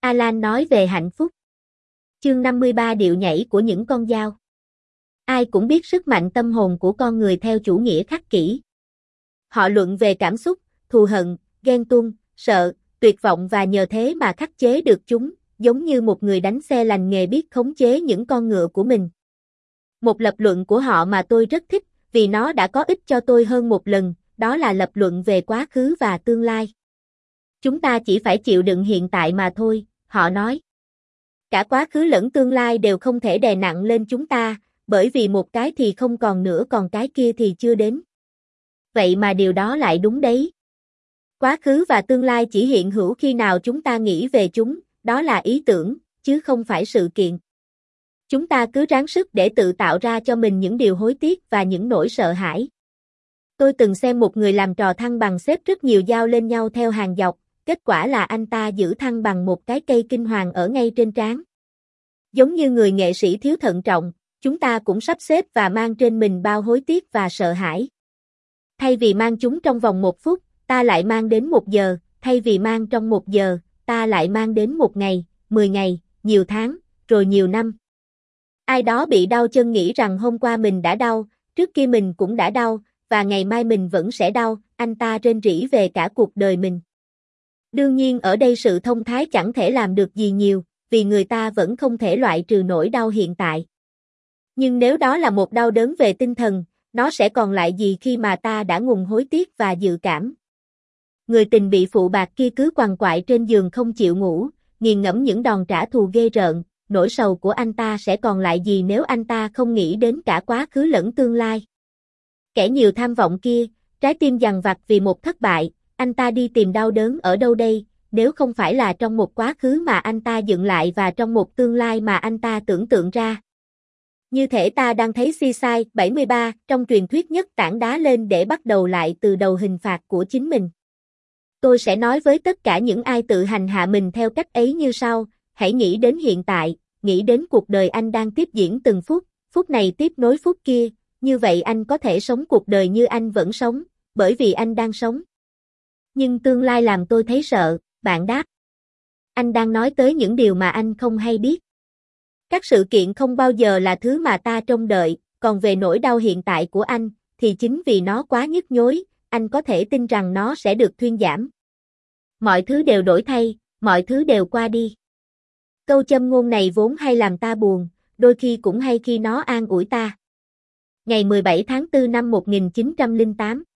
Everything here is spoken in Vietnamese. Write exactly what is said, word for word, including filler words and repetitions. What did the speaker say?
Alan nói về hạnh phúc. Chương năm mươi ba Điệu nhảy của những con dao. Ai cũng biết sức mạnh tâm hồn của con người theo chủ nghĩa khắc kỷ. Họ luận về cảm xúc, thù hận, ghen tuông, sợ, tuyệt vọng và nhờ thế mà khắc chế được chúng, giống như một người đánh xe lành nghề biết khống chế những con ngựa của mình. Một lập luận của họ mà tôi rất thích, vì nó đã có ích cho tôi hơn một lần, đó là lập luận về quá khứ và tương lai. Chúng ta chỉ phải chịu đựng hiện tại mà thôi, họ nói. Cả quá khứ lẫn tương lai đều không thể đè nặng lên chúng ta, bởi vì một cái thì không còn nữa còn cái kia thì chưa đến. Vậy mà điều đó lại đúng đấy. Quá khứ và tương lai chỉ hiện hữu khi nào chúng ta nghĩ về chúng, đó là ý tưởng, chứ không phải sự kiện. Chúng ta cứ ráng sức để tự tạo ra cho mình những điều hối tiếc và những nỗi sợ hãi. Tôi từng xem một người làm trò thăng bằng xếp rất nhiều dao lên nhau theo hàng dọc, kết quả là anh ta giữ thăng bằng một cái cây kinh hoàng ở ngay trên trán. Giống như người nghệ sĩ thiếu thận trọng, chúng ta cũng sắp xếp và mang trên mình bao hối tiếc và sợ hãi. Thay vì mang chúng trong vòng một phút, ta lại mang đến một giờ, thay vì mang trong một giờ, ta lại mang đến một ngày, mười ngày, nhiều tháng, rồi nhiều năm. Ai đó bị đau chân nghĩ rằng hôm qua mình đã đau, trước kia mình cũng đã đau, và ngày mai mình vẫn sẽ đau, anh ta rên rỉ về cả cuộc đời mình. Đương nhiên ở đây sự thông thái chẳng thể làm được gì nhiều, vì người ta vẫn không thể loại trừ nỗi đau hiện tại. Nhưng nếu đó là một đau đớn về tinh thần, nó sẽ còn lại gì khi mà ta đã ngùng hối tiếc và dự cảm. Người tình bị phụ bạc kia cứ quằn quại trên giường không chịu ngủ, nghiền ngẫm những đòn trả thù ghê rợn, nỗi sầu của anh ta sẽ còn lại gì nếu anh ta không nghĩ đến cả quá khứ lẫn tương lai. Kẻ nhiều tham vọng kia, trái tim dằn vặt vì một thất bại, anh ta đi tìm đau đớn ở đâu đây, nếu không phải là trong một quá khứ mà anh ta dựng lại và trong một tương lai mà anh ta tưởng tượng ra. Như thể ta đang thấy Seaside bảy mươi ba trong truyền thuyết nhấc tảng đá lên để bắt đầu lại từ đầu hình phạt của chính mình. Tôi sẽ nói với tất cả những ai tự hành hạ mình theo cách ấy như sau, hãy nghĩ đến hiện tại, nghĩ đến cuộc đời anh đang tiếp diễn từng phút, phút này tiếp nối phút kia, như vậy anh có thể sống cuộc đời như anh vẫn sống, bởi vì anh đang sống. Nhưng tương lai làm tôi thấy sợ, bạn đáp. Anh đang nói tới những điều mà anh không hay biết. Các sự kiện không bao giờ là thứ mà ta trông đợi, còn về nỗi đau hiện tại của anh, thì chính vì nó quá nhức nhối, anh có thể tin rằng nó sẽ được thuyên giảm. Mọi thứ đều đổi thay, mọi thứ đều qua đi. Câu châm ngôn này vốn hay làm ta buồn, đôi khi cũng hay khi nó an ủi ta. Ngày mười bảy tháng tư năm một nghìn chín trăm lẻ tám